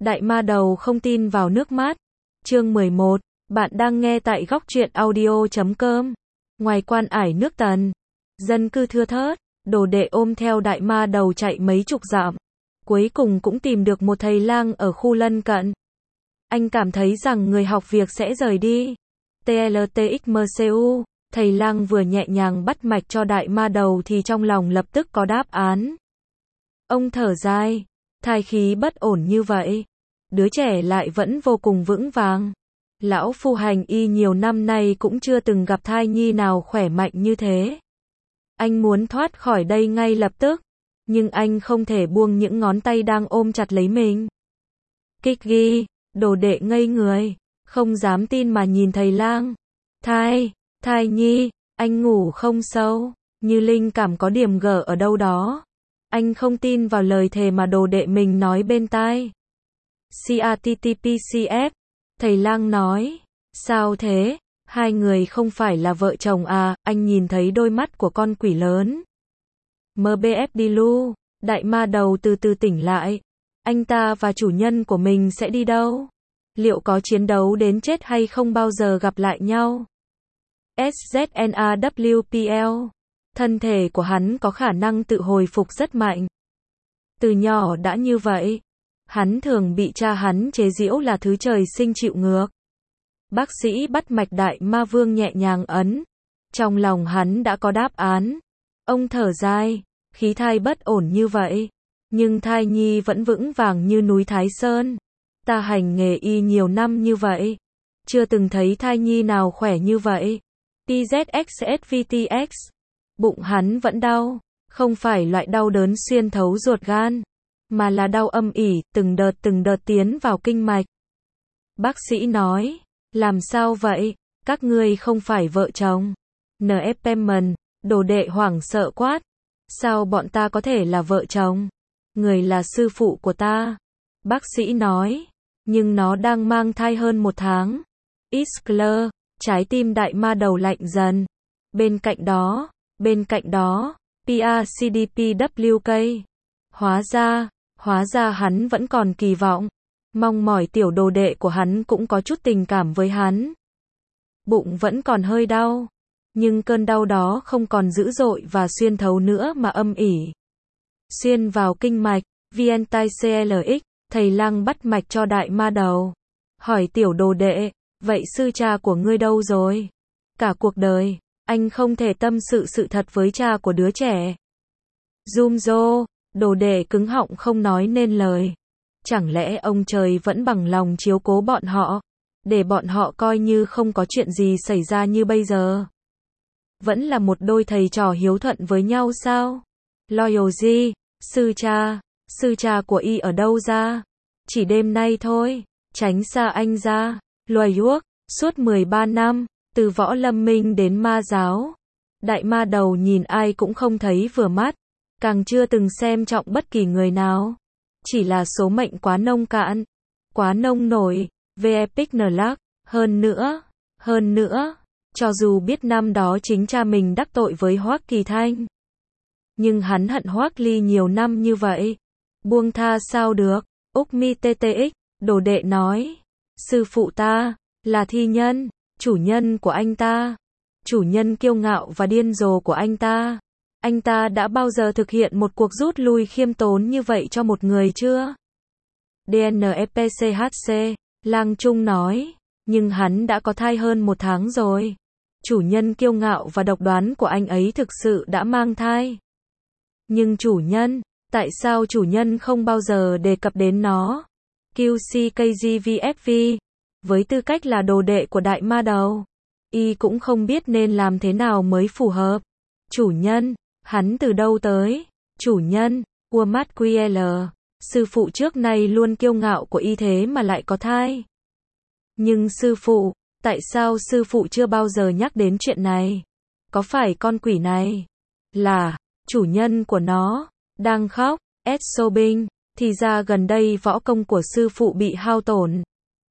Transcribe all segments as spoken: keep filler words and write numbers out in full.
Đại ma đầu không tin vào nước mắt. Chương mười một, bạn đang nghe tại góc truyện audio chấm com. Ngoài quan ải nước Tần, dân cư thưa thớt, đồ đệ ôm theo đại ma đầu chạy mấy chục dặm. Cuối cùng cũng tìm được một thầy lang ở khu lân cận. Anh cảm thấy rằng người học việc sẽ rời đi. tê lờ tê ích em xê u, thầy lang vừa nhẹ nhàng bắt mạch cho đại ma đầu thì trong lòng lập tức có đáp án. Ông thở dài, thai khí bất ổn như vậy, đứa trẻ lại vẫn vô cùng vững vàng. Lão phu hành y nhiều năm nay cũng chưa từng gặp thai nhi nào khỏe mạnh như thế. Anh muốn thoát khỏi đây ngay lập tức, nhưng anh không thể buông những ngón tay đang ôm chặt lấy mình. Kiki, đồ đệ ngây người, không dám tin mà nhìn thầy lang. Thai, thai nhi, anh ngủ không sâu, như linh cảm có điểm gở ở đâu đó. Anh không tin vào lời thề mà đồ đệ mình nói bên tai. cát-tê-pê-xê-ép, thầy lang nói, sao thế, hai người không phải là vợ chồng à, anh nhìn thấy đôi mắt của con quỷ lớn. em bê ép Dilu, đại ma đầu từ từ tỉnh lại. Anh ta và chủ nhân của mình sẽ đi đâu? Liệu có chiến đấu đến chết hay không bao giờ gặp lại nhau? ét dét en a vê pê lờ, thân thể của hắn có khả năng tự hồi phục rất mạnh. Từ nhỏ đã như vậy, hắn thường bị cha hắn chế giễu là thứ trời sinh chịu ngược. Bác sĩ bắt mạch đại ma vương nhẹ nhàng ấn. Trong lòng hắn đã có đáp án. Ông thở dài, khí thai bất ổn như vậy, nhưng thai nhi vẫn vững vàng như núi Thái Sơn. Ta hành nghề y nhiều năm như vậy, chưa từng thấy thai nhi nào khỏe như vậy. pê zét ích ét vê tê ích, bụng hắn vẫn đau, không phải loại đau đớn xuyên thấu ruột gan, mà là đau âm ỉ, từng đợt từng đợt tiến vào kinh mạch. Bác sĩ nói, làm sao vậy, các ngươi không phải vợ chồng. en ép em en, đồ đệ hoảng sợ quát, sao bọn ta có thể là vợ chồng? Người là sư phụ của ta. Bác sĩ nói, nhưng nó đang mang thai hơn một tháng. Iskler, trái tim đại ma đầu lạnh dần. Bên cạnh đó, bên cạnh đó, pê a xê đê pê vê ca. Hóa ra, hóa ra hắn vẫn còn kỳ vọng. Mong mỏi tiểu đồ đệ của hắn cũng có chút tình cảm với hắn. Bụng vẫn còn hơi đau, nhưng cơn đau đó không còn dữ dội và xuyên thấu nữa mà âm ỉ. Xuyên vào kinh mạch, vê-en-tai-xê-lờ-ích, thầy lang bắt mạch cho đại ma đầu. Hỏi tiểu đồ đệ, vậy sư cha của ngươi đâu rồi? Cả cuộc đời, anh không thể tâm sự sự thật với cha của đứa trẻ. Zoom-dô, đồ đệ cứng họng không nói nên lời. Chẳng lẽ ông trời vẫn bằng lòng chiếu cố bọn họ, để bọn họ coi như không có chuyện gì xảy ra như bây giờ? Vẫn là một đôi thầy trò hiếu thuận với nhau sao? Loyalty, sư cha, sư cha của y ở đâu ra? Chỉ đêm nay thôi, tránh xa anh ra. Loyal, suốt mười ba năm, từ võ lâm minh đến ma giáo. Đại ma đầu nhìn ai cũng không thấy vừa mắt, càng chưa từng xem trọng bất kỳ người nào. Chỉ là số mệnh quá nông cạn, quá nông nổi, về epic nlac, hơn nữa, hơn nữa, cho dù biết năm đó chính cha mình đắc tội với Hoắc Kỳ Thanh, nhưng hắn hận Hoắc Ly nhiều năm như vậy, buông tha sao được? Úc Mi tê tê ích, đồ đệ nói, sư phụ ta, là thi nhân, chủ nhân của anh ta, chủ nhân kiêu ngạo và điên rồ của anh ta. Anh ta đã bao giờ thực hiện một cuộc rút lui khiêm tốn như vậy cho một người chưa? đê en ép xê hát xê, Lang Trung nói, nhưng hắn đã có thai hơn một tháng rồi. Chủ nhân kiêu ngạo và độc đoán của anh ấy thực sự đã mang thai. Nhưng chủ nhân, tại sao chủ nhân không bao giờ đề cập đến nó? quy xê ca giê vê ép vê, với tư cách là đồ đệ của đại ma đầu, y cũng không biết nên làm thế nào mới phù hợp. Chủ nhân, hắn từ đâu tới? Chủ nhân, Uamat quy lờ, sư phụ trước nay luôn kiêu ngạo của y thế mà lại có thai. Nhưng sư phụ, tại sao sư phụ chưa bao giờ nhắc đến chuyện này? Có phải con quỷ này là chủ nhân của nó đang khóc? Sobbing, thì ra gần đây võ công của sư phụ bị hao tổn.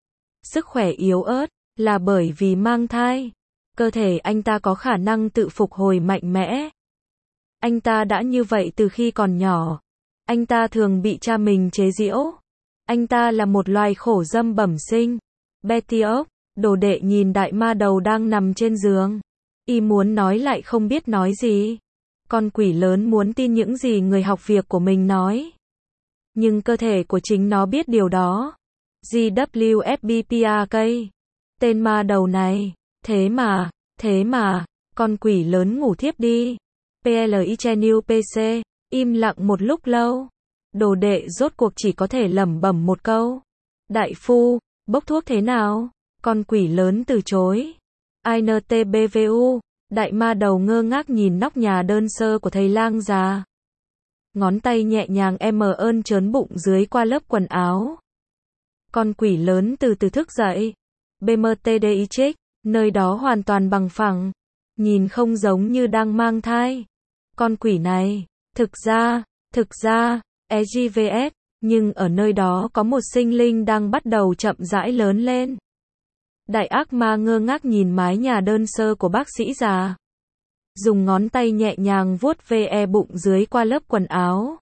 Sức khỏe yếu ớt, là bởi vì mang thai. Cơ thể anh ta có khả năng tự phục hồi mạnh mẽ. Anh ta đã như vậy từ khi còn nhỏ. Anh ta thường bị cha mình chế giễu. Anh ta là một loài khổ dâm bẩm sinh. Betty ốc, đồ đệ nhìn đại ma đầu đang nằm trên giường. Y muốn nói lại không biết nói gì. Con quỷ lớn muốn tin những gì người học việc của mình nói. Nhưng cơ thể của chính nó biết điều đó. giê vê ép bê pê a ca. Tên ma đầu này. Thế mà, thế mà, con quỷ lớn ngủ thiếp đi. pê lờ i Channel pê xê, im lặng một lúc lâu. Đồ đệ rốt cuộc chỉ có thể lẩm bẩm một câu. Đại phu, bốc thuốc thế nào? Con quỷ lớn từ chối. i en tê bê vê u, đại ma đầu ngơ ngác nhìn nóc nhà đơn sơ của thầy lang già. Ngón tay nhẹ nhàng em ơn trớn bụng dưới qua lớp quần áo. Con quỷ lớn từ từ thức dậy. bê em tê đê i trích, nơi đó hoàn toàn bằng phẳng. Nhìn không giống như đang mang thai. Con quỷ này, thực ra, thực ra, e giê vê ét, nhưng ở nơi đó có một sinh linh đang bắt đầu chậm rãi lớn lên. Đại ác ma ngơ ngác nhìn mái nhà đơn sơ của bác sĩ già. Dùng ngón tay nhẹ nhàng vuốt ve bụng dưới qua lớp quần áo.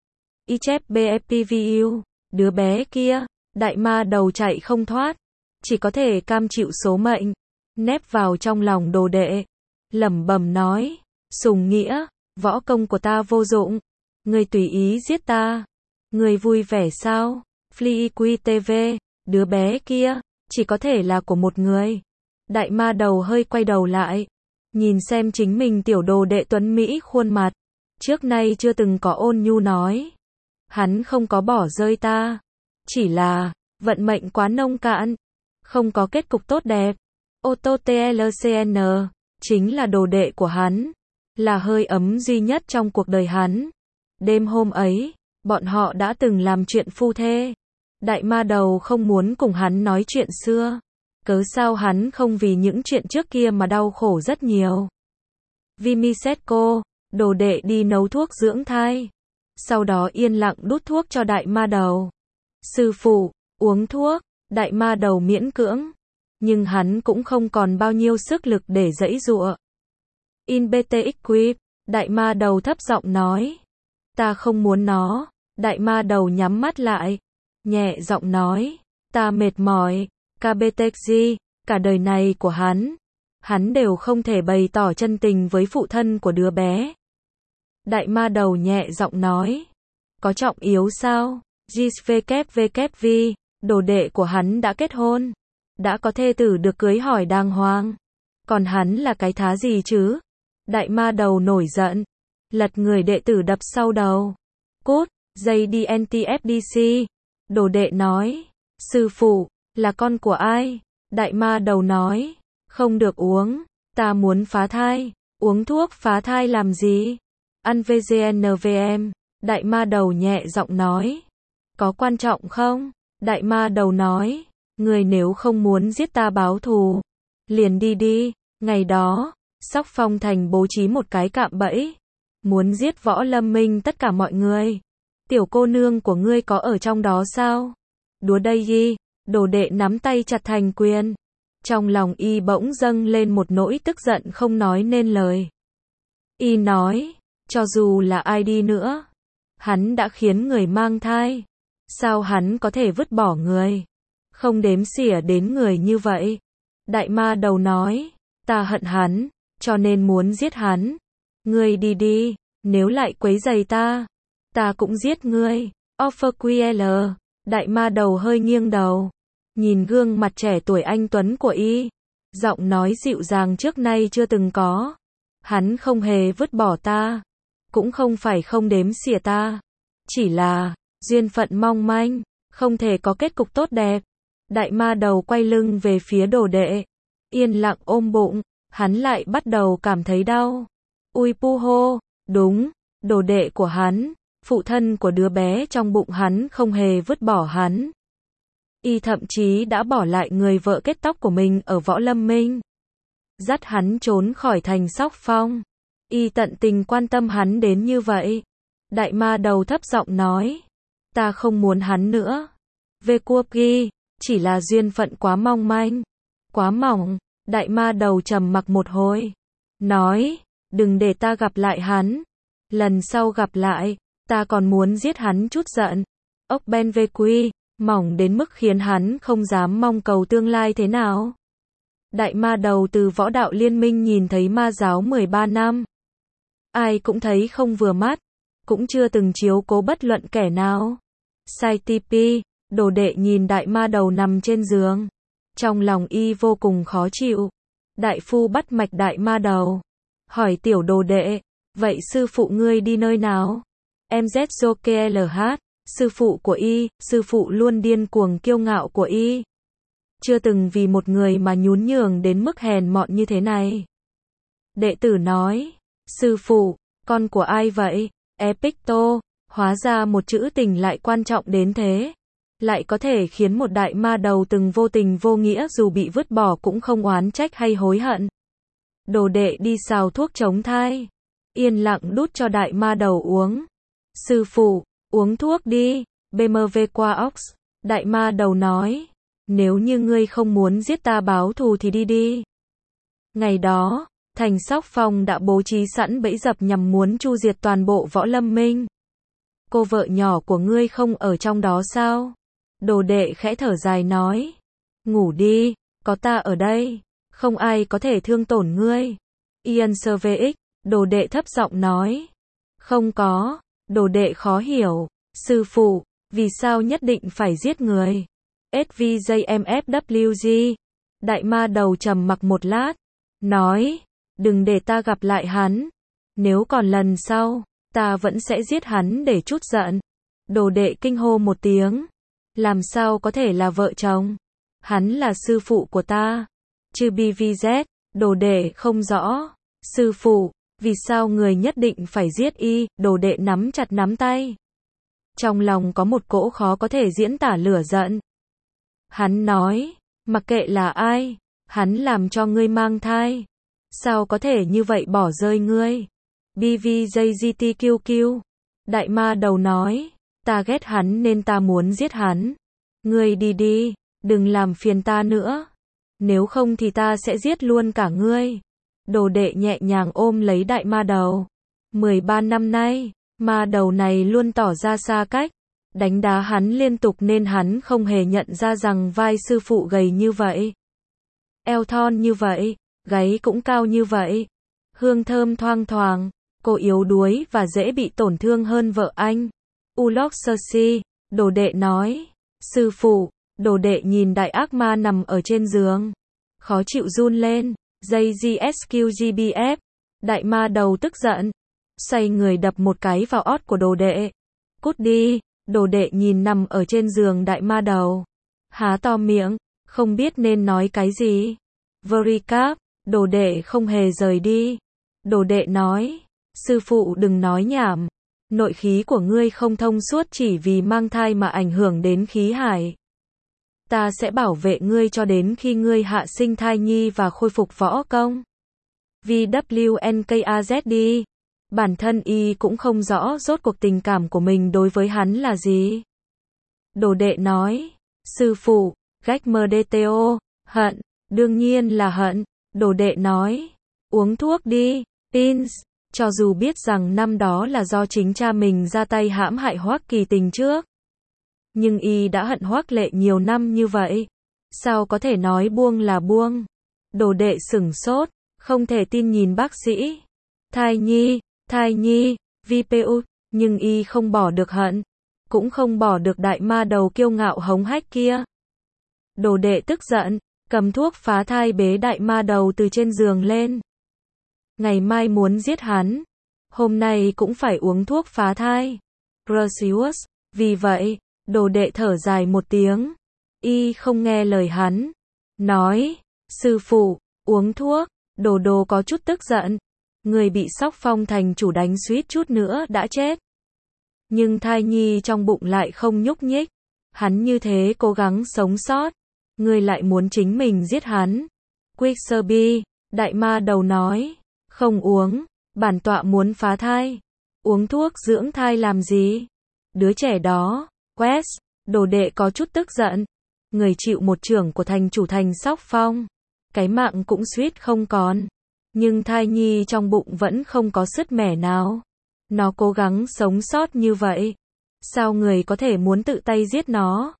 i chép bê ép pê vê u, đứa bé kia, đại ma đầu chạy không thoát. Chỉ có thể cam chịu số mệnh. Nép vào trong lòng đồ đệ. Lẩm bẩm nói, Sùng Nghĩa, võ công của ta vô dụng. Người tùy ý giết ta. Người vui vẻ sao? Fliqui ti vi, đứa bé kia, chỉ có thể là của một người. Đại ma đầu hơi quay đầu lại. Nhìn xem chính mình tiểu đồ đệ tuấn Mỹ khuôn mặt. Trước nay chưa từng có ôn nhu nói. Hắn không có bỏ rơi ta. Chỉ là, vận mệnh quá nông cạn. Không có kết cục tốt đẹp. Otto tê lờ xê en, chính là đồ đệ của hắn. Là hơi ấm duy nhất trong cuộc đời hắn. Đêm hôm ấy, bọn họ đã từng làm chuyện phu thê. Đại ma đầu không muốn cùng hắn nói chuyện xưa. Cớ sao hắn không vì những chuyện trước kia mà đau khổ rất nhiều. Vimisetko, đồ đệ đi nấu thuốc dưỡng thai. Sau đó yên lặng đút thuốc cho đại ma đầu. Sư phụ, uống thuốc, đại ma đầu miễn cưỡng. Nhưng hắn cũng không còn bao nhiêu sức lực để giãy giụa. In bê tê ích Quip, đại ma đầu thấp giọng nói. Ta không muốn nó. Đại ma đầu nhắm mắt lại. Nhẹ giọng nói. Ta mệt mỏi. ca bê tê giê, cả đời này của hắn. Hắn đều không thể bày tỏ chân tình với phụ thân của đứa bé. Đại ma đầu nhẹ giọng nói. Có trọng yếu sao? giê vê vê vê vê, đồ đệ của hắn đã kết hôn. Đã có thê tử được cưới hỏi đàng hoàng. Còn hắn là cái thá gì chứ? Đại ma đầu nổi giận. Lật người đệ tử đập sau đầu. Cút, dây đi en tê ép đê xê. Đồ đệ nói. Sư phụ, là con của ai? Đại ma đầu nói. Không được uống. Ta muốn phá thai. Uống thuốc phá thai làm gì? Ăn vê giê en vê em. Đại ma đầu nhẹ giọng nói. Có quan trọng không? Đại ma đầu nói. Người nếu không muốn giết ta báo thù, liền đi đi. Ngày đó, Sóc Phong Thành bố trí một cái cạm bẫy. Muốn giết Võ Lâm Minh tất cả mọi người. Tiểu cô nương của ngươi có ở trong đó sao? Đùa đây y, đồ đệ nắm tay chặt thành quyền. Trong lòng y bỗng dâng lên một nỗi tức giận không nói nên lời. Y nói, cho dù là ai đi nữa, hắn đã khiến người mang thai. Sao hắn có thể vứt bỏ người? Không đếm xỉa đến người như vậy. Đại ma đầu nói, ta hận hắn, cho nên muốn giết hắn. Ngươi đi đi, nếu lại quấy rầy ta, ta cũng giết ngươi. Offer quy lờ, đại ma đầu hơi nghiêng đầu, nhìn gương mặt trẻ tuổi anh tuấn của y, giọng nói dịu dàng trước nay chưa từng có. Hắn không hề vứt bỏ ta, cũng không phải không đếm xỉa ta, chỉ là duyên phận mong manh, không thể có kết cục tốt đẹp. Đại ma đầu quay lưng về phía đồ đệ, yên lặng ôm bụng, hắn lại bắt đầu cảm thấy đau. Ui pu hô, đúng, đồ đệ của hắn, phụ thân của đứa bé trong bụng hắn không hề vứt bỏ hắn. Y thậm chí đã bỏ lại người vợ kết tóc của mình ở Võ Lâm Minh. Dắt hắn trốn khỏi thành Sóc Phong. Y tận tình quan tâm hắn đến như vậy. Đại ma đầu thấp giọng nói. Ta không muốn hắn nữa. Về cuộc ghi, chỉ là duyên phận quá mong manh. Quá mỏng. Đại ma đầu trầm mặc một hồi. Nói, đừng để ta gặp lại hắn. Lần sau gặp lại, ta còn muốn giết hắn chút giận. Ốc Ben Vê Quy, mỏng đến mức khiến hắn không dám mong cầu tương lai thế nào. Đại ma đầu từ võ đạo liên minh nhìn thấy ma giáo mười ba năm. Ai cũng thấy không vừa mắt, cũng chưa từng chiếu cố bất luận kẻ nào. Sai ti pi, đồ đệ nhìn đại ma đầu nằm trên giường. Trong lòng y vô cùng khó chịu. Đại phu bắt mạch đại ma đầu. Hỏi tiểu đồ đệ, vậy sư phụ ngươi đi nơi nào? em dét o ca lờ hát, sư phụ của y, sư phụ luôn điên cuồng kiêu ngạo của y. Chưa từng vì một người mà nhún nhường đến mức hèn mọn như thế này. Đệ tử nói, sư phụ, con của ai vậy? Epicto, hóa ra một chữ tình lại quan trọng đến thế. Lại có thể khiến một đại ma đầu từng vô tình vô nghĩa dù bị vứt bỏ cũng không oán trách hay hối hận. Đồ đệ đi xào thuốc chống thai. Yên lặng đút cho đại ma đầu uống. Sư phụ, uống thuốc đi. bê em vê qua ox. Đại ma đầu nói. Nếu như ngươi không muốn giết ta báo thù thì đi đi. Ngày đó, Thành Sóc Phong đã bố trí sẵn bẫy dập nhằm muốn tru diệt toàn bộ võ lâm minh. Cô vợ nhỏ của ngươi không ở trong đó sao? Đồ đệ khẽ thở dài nói. Ngủ đi, có ta ở đây. Không ai có thể thương tổn ngươi. Ian Sơ vê ích, đồ đệ thấp giọng nói. Không có, đồ đệ khó hiểu. Sư phụ, vì sao nhất định phải giết người? ét vê jê em ép vê giê. Đại ma đầu trầm mặc một lát. Nói, đừng để ta gặp lại hắn. Nếu còn lần sau, ta vẫn sẽ giết hắn để trút giận. Đồ đệ kinh hô một tiếng. Làm sao có thể là vợ chồng? Hắn là sư phụ của ta. Chư bê vê zét, đồ đệ không rõ. Sư phụ, vì sao người nhất định phải giết y? Đồ đệ nắm chặt nắm tay. Trong lòng có một cỗ khó có thể diễn tả lửa giận. Hắn nói, mặc kệ là ai, hắn làm cho ngươi mang thai. Sao có thể như vậy bỏ rơi ngươi? bê vê jê giê tê quy quy. Đại ma đầu nói, ta ghét hắn nên ta muốn giết hắn. Ngươi đi đi, đừng làm phiền ta nữa. Nếu không thì ta sẽ giết luôn cả ngươi. Đồ đệ nhẹ nhàng ôm lấy đại ma đầu. mười ba năm nay, ma đầu này luôn tỏ ra xa cách. Đánh đá hắn liên tục nên hắn không hề nhận ra rằng vai sư phụ gầy như vậy. Eo thon như vậy, gáy cũng cao như vậy. Hương thơm thoang thoảng, cô yếu đuối và dễ bị tổn thương hơn vợ anh. Ulok Sersi, đồ đệ nói. Sư phụ, đồ đệ nhìn đại ác ma nằm ở trên giường. Khó chịu run lên. jê giê ét quy giê bê ép. Đại ma đầu tức giận. Xoay người đập một cái vào ót của đồ đệ. Cút đi. Đồ đệ nhìn nằm ở trên giường đại ma đầu. Há to miệng, không biết nên nói cái gì. Vericap, đồ đệ không hề rời đi. Đồ đệ nói, sư phụ đừng nói nhảm. Nội khí của ngươi không thông suốt chỉ vì mang thai mà ảnh hưởng đến khí hải. Ta sẽ bảo vệ ngươi cho đến khi ngươi hạ sinh thai nhi và khôi phục võ công. vê kép en ca a zét đi. Bản thân y cũng không rõ rốt cuộc tình cảm của mình đối với hắn là gì. Đồ đệ nói, sư phụ, gách mờ đê tê ô, hận, đương nhiên là hận. Đồ đệ nói, uống thuốc đi, Pins, cho dù biết rằng năm đó là do chính cha mình ra tay hãm hại Hoắc Kỳ Tình trước. Nhưng y đã hận Hoắc Lệ nhiều năm như vậy. Sao có thể nói buông là buông? Đồ đệ sửng sốt, không thể tin nhìn bác sĩ. Thai nhi, thai nhi, vê pê u, nhưng y không bỏ được hận. Cũng không bỏ được đại ma đầu kiêu ngạo hống hách kia. Đồ đệ tức giận, cầm thuốc phá thai bế đại ma đầu từ trên giường lên. Ngày mai muốn giết hắn. Hôm nay cũng phải uống thuốc phá thai. Perseus, vì vậy, đồ đệ thở dài một tiếng. Y không nghe lời hắn. Nói, sư phụ, uống thuốc. Đồ đồ có chút tức giận. Người bị Sóc Phong thành chủ đánh suýt chút nữa đã chết. Nhưng thai nhi trong bụng lại không nhúc nhích. Hắn như thế cố gắng sống sót. Người lại muốn chính mình giết hắn. Quickserby, đại ma đầu nói. Không uống, bản tọa muốn phá thai. Uống thuốc dưỡng thai làm gì? Đứa trẻ đó, West, đồ đệ có chút tức giận. Người chịu một chưởng của thành chủ thành Sóc Phong. Cái mạng cũng suýt không còn. Nhưng thai nhi trong bụng vẫn không có sứt mẻ nào. Nó cố gắng sống sót như vậy. Sao người có thể muốn tự tay giết nó?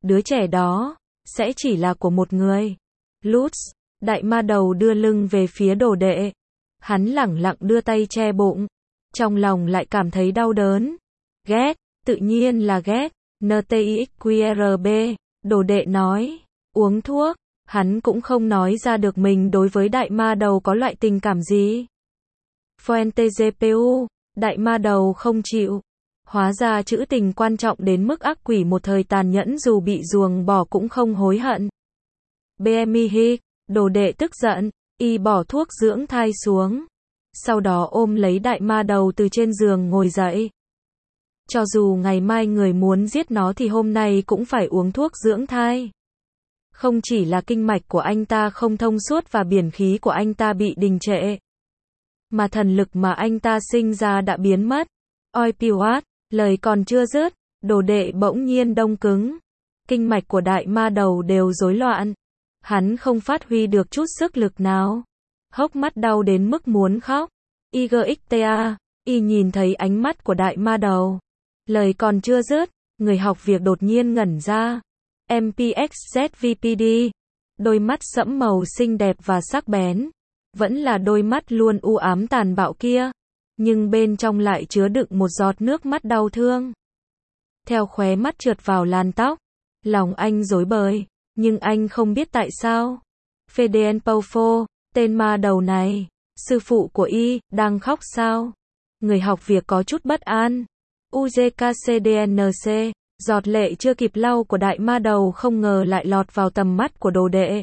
đứa trẻ đó sẽ chỉ là của một người. Lutz, đại ma đầu đưa lưng về phía đồ đệ. Hắn lẳng lặng đưa tay che bụng. Trong lòng lại cảm thấy đau đớn. Ghét, tự nhiên là ghét. en tê i ích quy rờ bê, đồ đệ nói. Uống thuốc. Hắn cũng không nói ra được mình đối với đại ma đầu có loại tình cảm gì. Fuente giê pê u, đại ma đầu không chịu. Hóa ra chữ tình quan trọng đến mức ác quỷ một thời tàn nhẫn dù bị ruồng bỏ cũng không hối hận. bê em i hi, đồ đệ tức giận, y bỏ thuốc dưỡng thai xuống. Sau đó ôm lấy đại ma đầu từ trên giường ngồi dậy. Cho dù ngày mai người muốn giết nó thì hôm nay cũng phải uống thuốc dưỡng thai. Không chỉ là kinh mạch của anh ta không thông suốt và biển khí của anh ta bị đình trệ, mà thần lực mà anh ta sinh ra đã biến mất. Oi piwat, lời còn chưa dứt, đồ đệ bỗng nhiên đông cứng. Kinh mạch của đại ma đầu đều rối loạn. Hắn không phát huy được chút sức lực nào. Hốc mắt đau đến mức muốn khóc. i giê ích tê a, y nhìn thấy ánh mắt của đại ma đầu. Lời còn chưa dứt, người học việc đột nhiên ngẩn ra. em pê ích zét vê pê đê, đôi mắt sẫm màu xinh đẹp và sắc bén, vẫn là đôi mắt luôn u ám tàn bạo kia, nhưng bên trong lại chứa đựng một giọt nước mắt đau thương. Theo khóe mắt trượt vào làn tóc, lòng anh rối bời, nhưng anh không biết tại sao. Fedeen Poufo, tên ma đầu này, sư phụ của y, đang khóc sao? Người học việc có chút bất an. u giê ca xê đê en xê, giọt lệ chưa kịp lau của đại ma đầu không ngờ lại lọt vào tầm mắt của đồ đệ.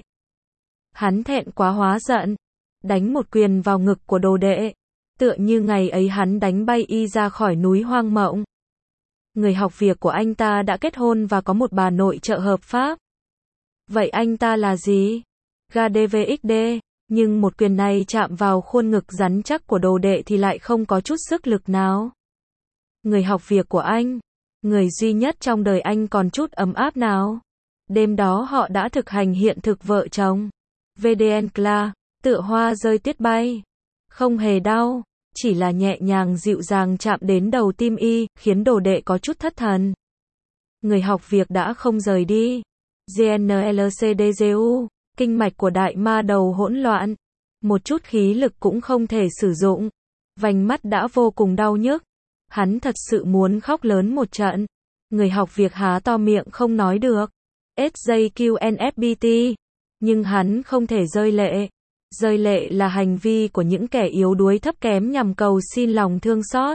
Hắn thẹn quá hóa giận, đánh một quyền vào ngực của đồ đệ, tựa như ngày ấy hắn đánh bay y ra khỏi núi hoang mộng. Người học việc của anh ta đã kết hôn và có một bà nội trợ hợp pháp. Vậy anh ta là gì? giê đê vê ích đê, nhưng một quyền này chạm vào khuôn ngực rắn chắc của đồ đệ thì lại không có chút sức lực nào. Người học việc của anh, người duy nhất trong đời anh còn chút ấm áp nào. Đêm đó họ đã thực hành hiện thực vợ chồng. vê đê en Cla, tựa hoa rơi tuyết bay. Không hề đau, chỉ là nhẹ nhàng dịu dàng chạm đến đầu tim y, khiến đồ đệ có chút thất thần. Người học việc đã không rời đi. giê en lờ xê đê giê u, kinh mạch của đại ma đầu hỗn loạn. Một chút khí lực cũng không thể sử dụng. Vành mắt đã vô cùng đau nhức. Hắn thật sự muốn khóc lớn một trận. Người học việc há to miệng không nói được. ét giê quy en ép bê tê. Nhưng hắn không thể rơi lệ. Rơi lệ là hành vi của những kẻ yếu đuối thấp kém nhằm cầu xin lòng thương xót.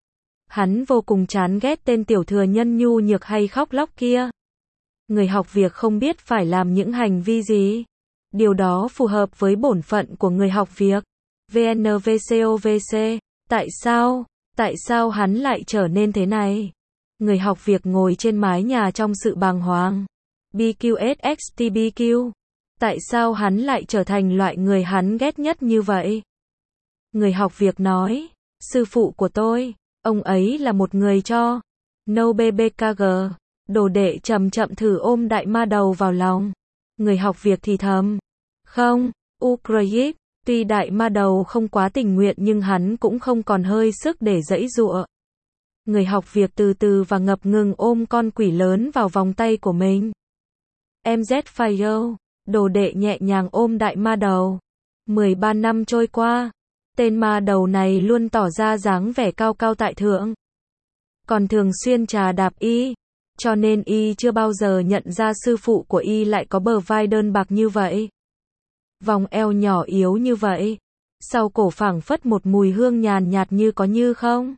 Hắn vô cùng chán ghét tên tiểu thừa nhân nhu nhược hay khóc lóc kia. Người học việc không biết phải làm những hành vi gì. Điều đó phù hợp với bổn phận của người học việc. vê en vê xê o vê xê, tại sao? Tại sao hắn lại trở nên thế này? Người học việc ngồi trên mái nhà trong sự bàng hoàng. bê quy ét ích tê bê quy, tại sao hắn lại trở thành loại người hắn ghét nhất như vậy? Người học việc nói, sư phụ của tôi, ông ấy là một người cho. No bê bê ca giê, đồ đệ chậm chậm thử ôm đại ma đầu vào lòng. Người học việc thì thầm, không, Ukraine. Tuy đại ma đầu không quá tình nguyện nhưng hắn cũng không còn hơi sức để giãy giụa. Người học việc từ từ và ngập ngừng ôm con quỷ lớn vào vòng tay của mình. em dét Fire, đồ đệ nhẹ nhàng ôm đại ma đầu. mười ba năm trôi qua, tên ma đầu này luôn tỏ ra dáng vẻ cao cao tại thượng. Còn thường xuyên trà đạp y, cho nên y chưa bao giờ nhận ra sư phụ của y lại có bờ vai đơn bạc như vậy. Vòng eo nhỏ yếu như vậy. Sau cổ phảng phất một mùi hương nhàn nhạt như có như không.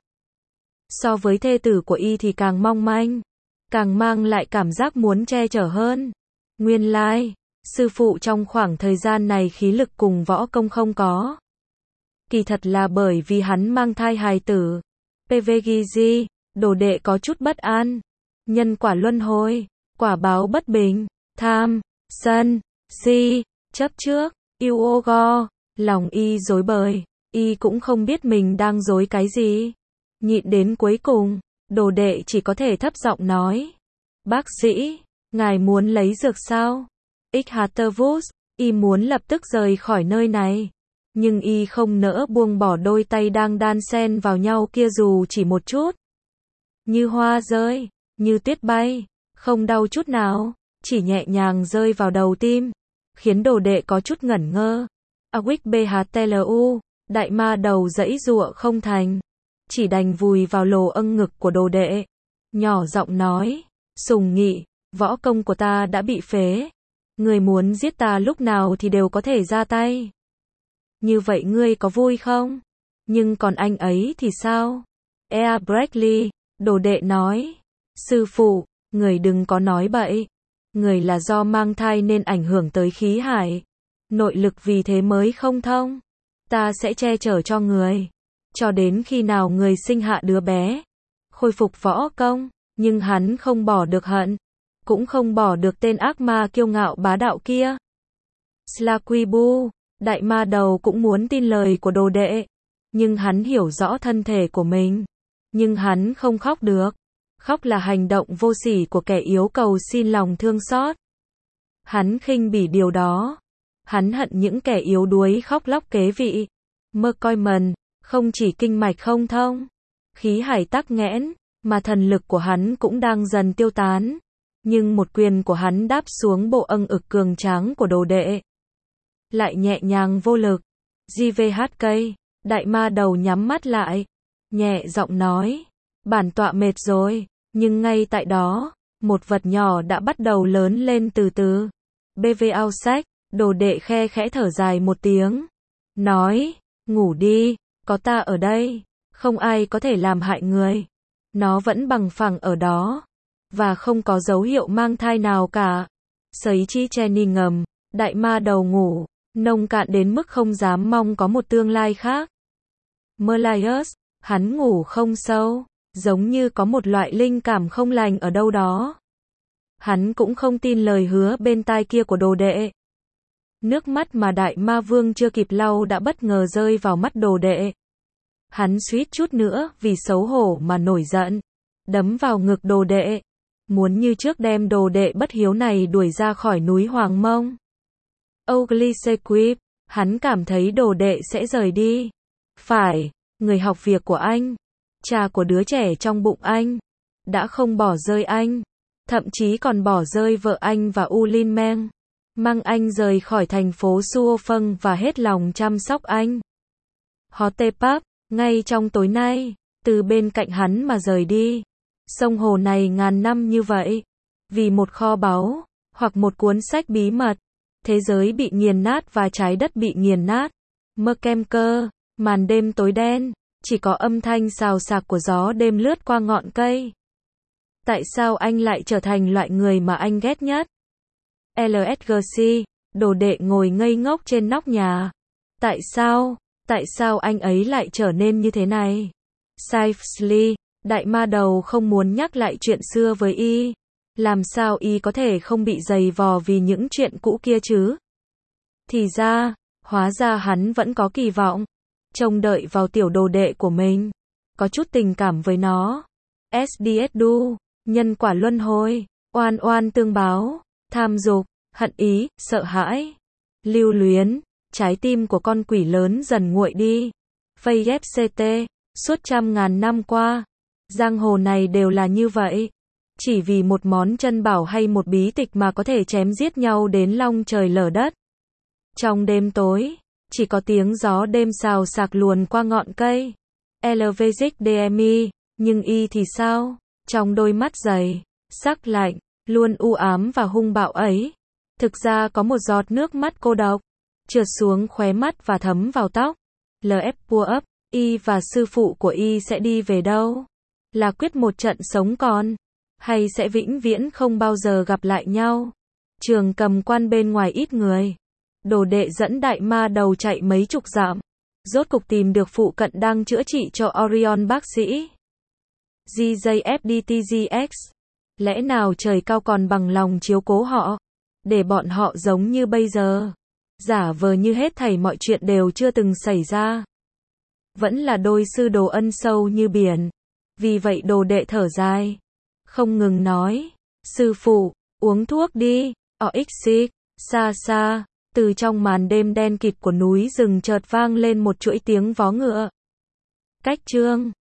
So với thê tử của y thì càng mong manh, càng mang lại cảm giác muốn che chở hơn. Nguyên lai, sư phụ trong khoảng thời gian này khí lực cùng võ công không có. Kỳ thật là bởi vì hắn mang thai hài tử. pê vê giê giê, đồ đệ có chút bất an. Nhân quả luân hồi, quả báo bất bình, tham, sân, si, chấp trước, yêu ô go, lòng y rối bời, y cũng không biết mình đang rối cái gì. Nhịn đến cuối cùng, đồ đệ chỉ có thể thấp giọng nói. Bác sĩ, ngài muốn lấy dược sao? Ich Hattervus, y muốn lập tức rời khỏi nơi này. Nhưng y không nỡ buông bỏ đôi tay đang đan xen vào nhau kia dù chỉ một chút. Như hoa rơi, như tuyết bay, Không đau chút nào, chỉ nhẹ nhàng rơi vào đầu tim, khiến đồ đệ có chút ngẩn ngơ. Awik bhtlu, đại ma đầu giãy giụa không thành, chỉ đành vùi vào lồ âng ngực của đồ đệ, nhỏ giọng nói, Sùng Nghị, võ công của ta đã bị phế, ngươi muốn giết ta lúc nào thì đều có thể ra tay. Như vậy ngươi có vui không? Nhưng còn anh ấy thì sao? Ea Bradley, đồ đệ nói, sư phụ, người đừng có nói bậy, người là do mang thai nên ảnh hưởng tới khí hải, nội lực vì thế mới không thông. Ta sẽ che chở cho người, cho đến khi nào người sinh hạ đứa bé, khôi phục võ công, nhưng hắn không bỏ được hận, cũng không bỏ được tên ác ma kiêu ngạo bá đạo kia. Slaquibu, đại ma đầu cũng muốn tin lời của đồ đệ, nhưng hắn hiểu rõ thân thể của mình, nhưng hắn không khóc được. Khóc là hành động vô sỉ của kẻ yếu cầu xin lòng thương xót. Hắn khinh bỉ điều đó. Hắn hận những kẻ yếu đuối khóc lóc kế vị. Mơ coi mần, không chỉ kinh mạch không thông, khí hải tắc nghẽn, mà thần lực của hắn cũng đang dần tiêu tán. Nhưng một quyền của hắn đáp xuống bộ âng ực cường tráng của đồ đệ, lại nhẹ nhàng vô lực. giê vê hát ca, đại ma đầu nhắm mắt lại, nhẹ giọng nói, bản tọa mệt rồi. Nhưng ngay tại đó, một vật nhỏ đã bắt đầu lớn lên từ từ. bê vê ao sách, đồ đệ khe khẽ thở dài một tiếng, nói, ngủ đi, có ta ở đây, không ai có thể làm hại người. Nó vẫn bằng phẳng ở đó, và không có dấu hiệu mang thai nào cả. Sấy chi Jenny ngầm, đại ma đầu ngủ, nông cạn đến mức không dám mong có một tương lai khác. Merlius, hắn ngủ không sâu, giống như có một loại linh cảm không lành ở đâu đó. Hắn cũng không tin lời hứa bên tai kia của đồ đệ. Nước mắt mà đại ma vương chưa kịp lau đã bất ngờ rơi vào mắt đồ đệ. Hắn suýt chút nữa vì xấu hổ mà nổi giận, đấm vào ngực đồ đệ, muốn như trước đem đồ đệ bất hiếu này đuổi ra khỏi núi Hoàng Mông. Ugly Sequip, hắn cảm thấy đồ đệ sẽ rời đi. Phải, người học việc của anh, cha của đứa trẻ trong bụng anh, đã không bỏ rơi anh, thậm chí còn bỏ rơi vợ anh và Ulin Meng, mang anh rời khỏi thành phố Suofeng và hết lòng chăm sóc anh. Hotepap, ngay trong tối nay, từ bên cạnh hắn mà rời đi. Sông hồ này ngàn năm như vậy, vì một kho báu, hoặc một cuốn sách bí mật, thế giới bị nghiền nát và trái đất bị nghiền nát. Mơ kem cơ, màn đêm tối đen, chỉ có âm thanh xào xạc của gió đêm lướt qua ngọn cây. Tại sao anh lại trở thành loại người mà anh ghét nhất? lờ ét giê xê, đồ đệ ngồi ngây ngốc trên nóc nhà. Tại sao? Tại sao anh ấy lại trở nên như thế này? Saifsli, đại ma đầu không muốn nhắc lại chuyện xưa với y. Làm sao y có thể không bị giày vò vì những chuyện cũ kia chứ? Thì ra, hóa ra hắn vẫn có kỳ vọng, trông đợi vào tiểu đồ đệ của mình, có chút tình cảm với nó. ét đê ét đu, nhân quả luân hồi, oan oan tương báo, tham dục, hận ý, sợ hãi, lưu luyến, trái tim của con quỷ lớn dần nguội đi. Phây ép xê tê, suốt trăm ngàn năm qua, giang hồ này đều là như vậy. Chỉ vì một món chân bảo hay một bí tịch mà có thể chém giết nhau đến long trời lở đất. Trong đêm tối, chỉ có tiếng gió đêm xào xạc luồn qua ngọn cây. Elvezic Demi, nhưng y thì sao? Trong đôi mắt dày, sắc lạnh, luôn u ám và hung bạo ấy, thực ra có một giọt nước mắt cô độc, trượt xuống khóe mắt và thấm vào tóc. lờ ép Pua ấp, y và sư phụ của y sẽ đi về đâu? Là quyết một trận sống còn, hay sẽ vĩnh viễn không bao giờ gặp lại nhau? Trường Cầm Quan bên ngoài ít người. Đồ đệ dẫn đại ma đầu chạy mấy chục dặm, rốt cục tìm được phụ cận đang chữa trị cho Orion bác sĩ. giê gi ép đê tê giê ích, lẽ nào trời cao còn bằng lòng chiếu cố họ, để bọn họ giống như bây giờ, giả vờ như hết thảy mọi chuyện đều chưa từng xảy ra. Vẫn là đôi sư đồ ân sâu như biển. Vì vậy đồ đệ thở dài, không ngừng nói, sư phụ, uống thuốc đi. Oxy, xa xa, từ trong màn đêm đen kịt của núi rừng chợt vang lên một chuỗi tiếng vó ngựa. Cách chương